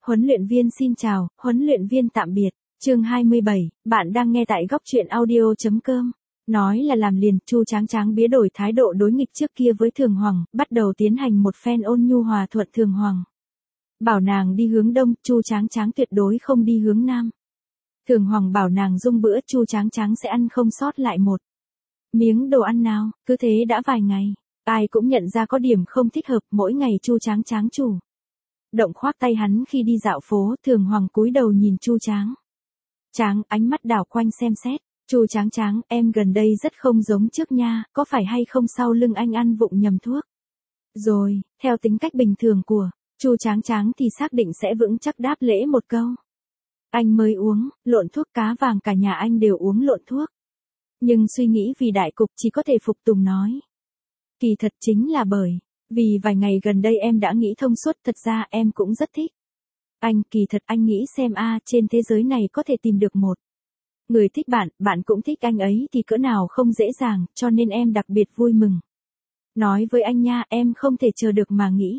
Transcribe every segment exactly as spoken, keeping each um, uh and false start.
Huấn luyện viên xin chào, huấn luyện viên tạm biệt. Chương hai mươi bảy, bạn đang nghe tại góc truyện audio chấm com. Nói là làm liền, Chu Tráng Tráng bía đổi thái độ đối nghịch trước kia với Thường Hoàng, bắt đầu tiến hành một phen ôn nhu hòa thuận Thường Hoàng. Bảo nàng đi hướng đông, Chu Tráng Tráng tuyệt đối không đi hướng nam. Thường Hoàng bảo nàng dung bữa, Chu Tráng Tráng sẽ ăn không sót lại một miếng đồ ăn nào, cứ thế đã vài ngày. Ai cũng nhận ra có điểm không thích hợp, mỗi ngày Chu Tráng Tráng chủ động khoác tay hắn khi đi dạo phố. Thường Hoàng cúi đầu nhìn Chu Tráng Tráng, ánh mắt đảo quanh xem xét. Chu Tráng Tráng, em gần đây rất không giống trước nha, có phải hay không sau lưng anh ăn vụng nhầm thuốc? Rồi, theo tính cách bình thường của Chu Tráng Tráng thì xác định sẽ vững chắc đáp lễ một câu. Anh mới uống, lộn thuốc cá vàng, cả nhà anh đều uống lộn thuốc. Nhưng suy nghĩ vì đại cục chỉ có thể phục tùng nói. Kỳ thật chính là bởi vì vài ngày gần đây em đã nghĩ thông suốt, thật ra em cũng rất thích anh, kỳ thật anh nghĩ xem a, trên thế giới này có thể tìm được một người thích bạn, bạn cũng thích anh ấy thì cỡ nào không dễ dàng, cho nên em đặc biệt vui mừng. Nói với anh nha, em không thể chờ được mà nghĩ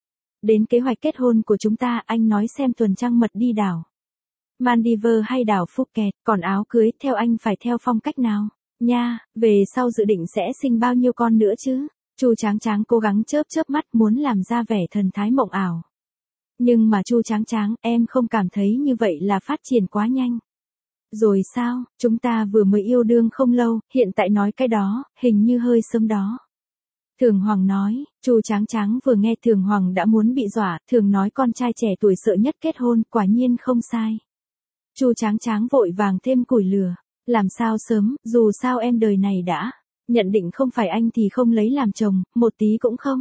đến kế hoạch kết hôn của chúng ta. Anh nói xem tuần trăng mật đi đảo Maldives hay đảo Phuket, còn áo cưới theo anh phải theo phong cách nào? Nha, về sau dự định sẽ sinh bao nhiêu con nữa chứ? Chu Tráng Tráng cố gắng chớp chớp mắt muốn làm ra vẻ thần thái mộng ảo. Nhưng mà Chu Tráng Tráng, em không cảm thấy như vậy là phát triển quá nhanh? Rồi sao, chúng ta vừa mới yêu đương không lâu, hiện tại nói cái đó, hình như hơi sớm đó. Thường Hoàng nói. Chu Tráng Tráng vừa nghe Thường Hoàng đã muốn bị dọa, thường nói con trai trẻ tuổi sợ nhất kết hôn, quả nhiên không sai. Chu Tráng Tráng vội vàng thêm củi lửa. Làm sao sớm, dù sao em đời này đã nhận định không phải anh thì không lấy làm chồng, một tí cũng không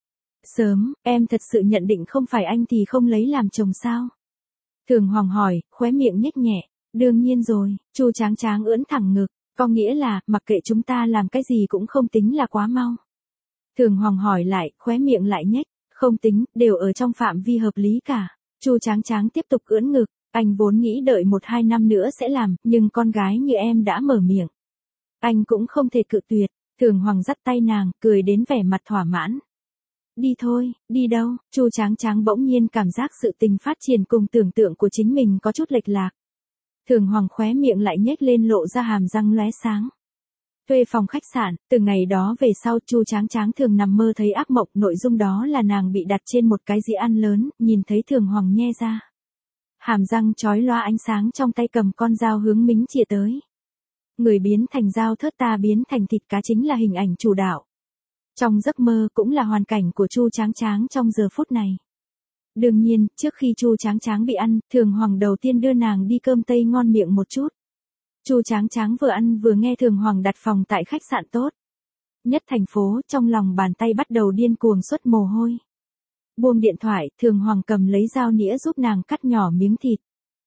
sớm. Em thật sự nhận định không phải anh thì không lấy làm chồng sao? Thường Hoàng hỏi, khóe miệng nhếch nhẹ. Đương nhiên rồi. Chu Tráng Tráng ưỡn thẳng ngực, có nghĩa là, mặc kệ chúng ta làm cái gì cũng không tính là quá mau. Thường Hoàng hỏi lại, khóe miệng lại nhếch. Không tính, đều ở trong phạm vi hợp lý cả. Chu Tráng Tráng tiếp tục ưỡn ngực. Anh vốn nghĩ đợi một hai năm nữa sẽ làm, nhưng con gái như em đã mở miệng, anh cũng không thể cự tuyệt. Thường Hoàng dắt tay nàng, cười đến vẻ mặt thỏa mãn. Đi thôi. Đi đâu? Chu Tráng Tráng bỗng nhiên cảm giác sự tình phát triển cùng tưởng tượng của chính mình có chút lệch lạc. Thường Hoàng khóe miệng lại nhếch lên, lộ ra hàm răng lóe sáng. Thuê phòng khách sạn, từ ngày đó về sau Chu Tráng Tráng thường nằm mơ thấy ác mộng, nội dung đó là nàng bị đặt trên một cái dĩa ăn lớn, nhìn thấy Thường Hoàng nhe ra hàm răng chói loa ánh sáng, trong tay cầm con dao hướng mính chĩa tới. Người biến thành dao thớt, ta biến thành thịt cá chính là hình ảnh chủ đạo trong giấc mơ, cũng là hoàn cảnh của Chu Tráng Tráng trong giờ phút này. Đương nhiên, trước khi Chu Tráng Tráng bị ăn, Thường Hoàng đầu tiên đưa nàng đi cơm tây ngon miệng một chút. Chu Tráng Tráng vừa ăn vừa nghe Thường Hoàng đặt phòng tại khách sạn tốt nhất thành phố, trong lòng bàn tay bắt đầu điên cuồng xuất mồ hôi. Buông điện thoại, Thường Hoàng cầm lấy dao nĩa giúp nàng cắt nhỏ miếng thịt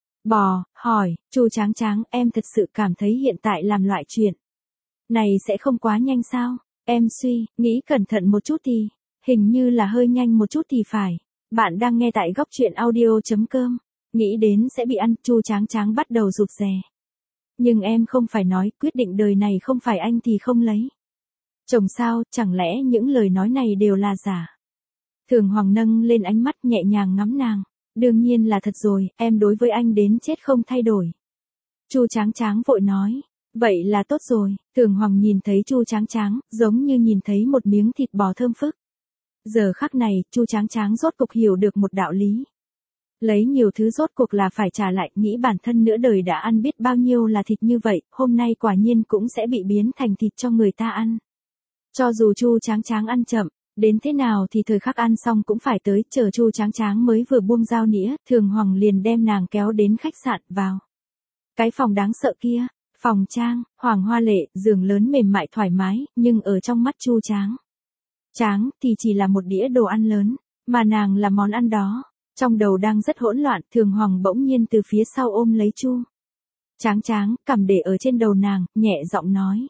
bò, hỏi, Chu Tráng Tráng, em thật sự cảm thấy hiện tại làm loại chuyện này sẽ không quá nhanh sao? Em suy nghĩ cẩn thận một chút thì, hình như là hơi nhanh một chút thì phải. Bạn đang nghe tại góc truyện audio chấm com. Nghĩ đến sẽ bị ăn, Chu Tráng Tráng bắt đầu rụt rè. Nhưng em không phải nói, quyết định đời này không phải anh thì không lấy chồng sao, chẳng lẽ những lời nói này đều là giả? Thường Hoàng nâng lên ánh mắt nhẹ nhàng ngắm nàng. Đương nhiên là thật rồi, em đối với anh đến chết không thay đổi. Chu Tráng Tráng vội nói. Vậy là tốt rồi. Thường Hoàng nhìn thấy Chu Tráng Tráng, giống như nhìn thấy một miếng thịt bò thơm phức. Giờ khắc này, Chu Tráng Tráng rốt cuộc hiểu được một đạo lý. Lấy nhiều thứ rốt cuộc là phải trả lại, nghĩ bản thân nửa đời đã ăn biết bao nhiêu là thịt như vậy, hôm nay quả nhiên cũng sẽ bị biến thành thịt cho người ta ăn. Cho dù Chu Tráng Tráng ăn chậm, đến thế nào thì thời khắc ăn xong cũng phải tới, chờ Chu Tráng Tráng mới vừa buông dao nĩa, Thường Hoàng liền đem nàng kéo đến khách sạn, vào cái phòng đáng sợ kia. Phòng trang, hoàng hoa lệ, giường lớn mềm mại thoải mái, nhưng ở trong mắt Chu Tráng Tráng thì chỉ là một đĩa đồ ăn lớn, mà nàng là món ăn đó. Trong đầu đang rất hỗn loạn, Thường Hoàng bỗng nhiên từ phía sau ôm lấy Chu Tráng Tráng, cầm để ở trên đầu nàng, nhẹ giọng nói.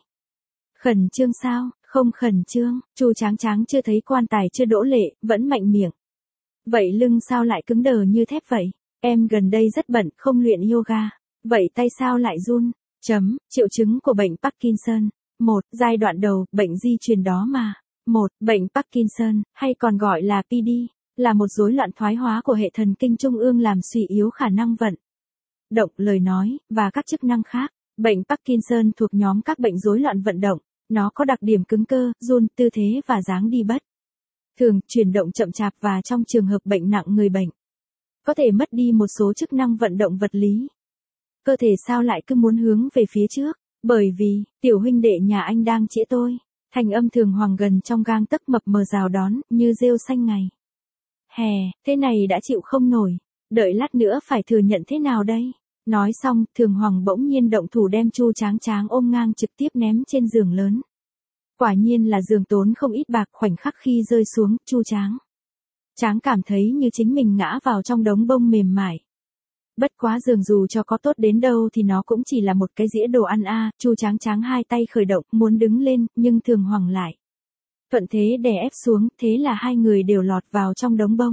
Khẩn trương sao? Không khẩn trương. Chu Tráng Tráng chưa thấy quan tài chưa đỗ lệ, vẫn mạnh miệng. Vậy lưng sao lại cứng đờ như thép vậy? Em gần đây rất bận, không luyện yoga. Vậy tay sao lại run? Chấm, triệu chứng của bệnh Parkinson. một. Giai đoạn đầu, bệnh di truyền đó mà. một. Bệnh Parkinson, hay còn gọi là pê đê, là một rối loạn thoái hóa của hệ thần kinh trung ương làm suy yếu khả năng vận động, lời nói, và các chức năng khác. Bệnh Parkinson thuộc nhóm các bệnh rối loạn vận động, nó có đặc điểm cứng cơ, run, tư thế và dáng đi bất thường, chuyển động chậm chạp và trong trường hợp bệnh nặng người bệnh có thể mất đi một số chức năng vận động vật lý. Cơ thể sao lại cứ muốn hướng về phía trước? Bởi vì, tiểu huynh đệ nhà anh đang chĩa tôi. Thành âm Thường Hoàng gần trong gang tấc mập mờ rào đón, như rêu xanh ngày hè, thế này đã chịu không nổi. Đợi lát nữa phải thừa nhận thế nào đây? Nói xong, Thường Hoàng bỗng nhiên động thủ đem Chu Tráng Tráng ôm ngang trực tiếp ném trên giường lớn. Quả nhiên là giường tốn không ít bạc, khoảnh khắc khi rơi xuống, Chu Tráng Tráng cảm thấy như chính mình ngã vào trong đống bông mềm mại. Bất quá giường dù cho có tốt đến đâu thì nó cũng chỉ là một cái dĩa đồ ăn a. À. Chu Tráng Tráng hai tay khởi động, muốn đứng lên, nhưng Thường Hoàng lại thuận thế đè ép xuống, thế là hai người đều lọt vào trong đống bông.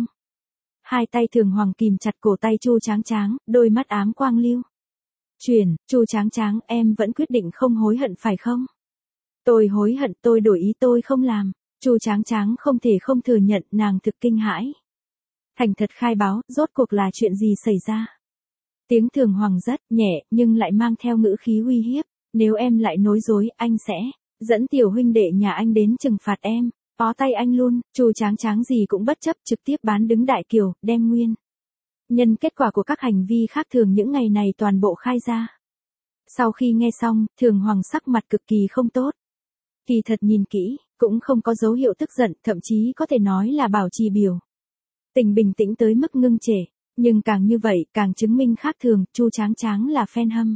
Hai tay Thường Hoàng kìm chặt cổ tay Chu Tráng Tráng, đôi mắt ám quang lưu chuyển. Chu Tráng Tráng, em vẫn quyết định không hối hận phải không? Tôi hối hận, tôi đổi ý, tôi không làm. Chu Tráng Tráng không thể không thừa nhận, nàng thực kinh hãi. Thành thật khai báo, rốt cuộc là chuyện gì xảy ra? Tiếng Thường Hoàng rất nhẹ, nhưng lại mang theo ngữ khí uy hiếp. Nếu em lại nói dối, anh sẽ dẫn tiểu huynh đệ nhà anh đến trừng phạt em. Bó tay anh luôn. Chu Tráng Tráng gì cũng bất chấp, trực tiếp bán đứng Đại Kiều, đem nguyên nhân kết quả của các hành vi khác thường những ngày này toàn bộ khai ra. Sau khi nghe xong, Thường Hoàng sắc mặt cực kỳ không tốt. Kỳ thật nhìn kỹ, cũng không có dấu hiệu tức giận, thậm chí có thể nói là bảo trì biểu tình bình tĩnh tới mức ngưng trệ. Nhưng càng như vậy, càng chứng minh khác thường, Chu Tráng Tráng là fan hâm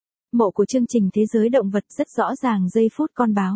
mộ của chương trình Thế giới động vật, rất rõ ràng giây phút con báo.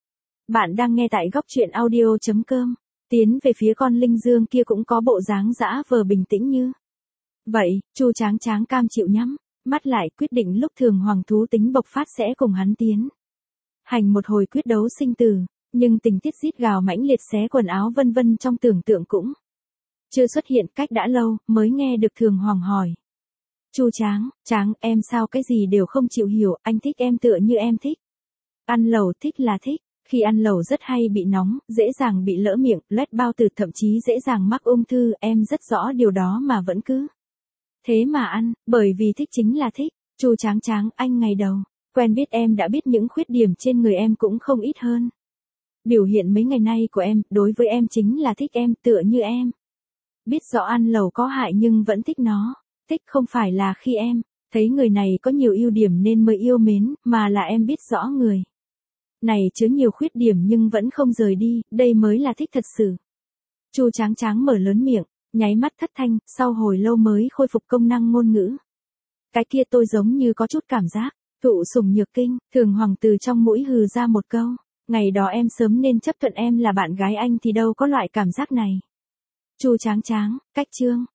Bạn đang nghe tại góc truyện audio chấm com. Tiến về phía con linh dương kia cũng có bộ dáng dã vờ bình tĩnh như vậy. Chu Tráng Tráng cam chịu nhắm mắt lại, quyết định lúc Thường Hoàng thú tính bộc phát sẽ cùng hắn tiến hành một hồi quyết đấu sinh tử. Nhưng tình tiết rít gào mãnh liệt xé quần áo vân vân trong tưởng tượng cũng chưa xuất hiện. Cách đã lâu, mới nghe được Thường Hoàng hỏi. Chu Tráng, Tráng, em sao cái gì đều không chịu hiểu, anh thích em tựa như em thích ăn lẩu, thích là thích. Khi ăn lẩu rất hay bị nóng, dễ dàng bị lỡ miệng, loét bao tử, thậm chí dễ dàng mắc ung thư, em rất rõ điều đó mà vẫn cứ thế mà ăn, bởi vì thích chính là thích. Chu Tráng Tráng, anh ngày đầu quen biết em đã biết những khuyết điểm trên người em cũng không ít hơn. Biểu hiện mấy ngày nay của em, đối với em chính là thích em, tựa như em biết rõ ăn lẩu có hại nhưng vẫn thích nó. Thích không phải là khi em thấy người này có nhiều ưu điểm nên mới yêu mến, mà là em biết rõ người này chứa nhiều khuyết điểm nhưng vẫn không rời đi, đây mới là thích thật sự. Chu Tráng Tráng mở lớn miệng, nháy mắt thất thanh, sau hồi lâu mới khôi phục công năng ngôn ngữ. Cái kia tôi giống như có chút cảm giác thụ sủng nhược kinh. Thường Hoàng từ trong mũi hừ ra một câu. Ngày đó em sớm nên chấp thuận em là bạn gái anh thì đâu có loại cảm giác này. Chu Tráng Tráng, cách chương.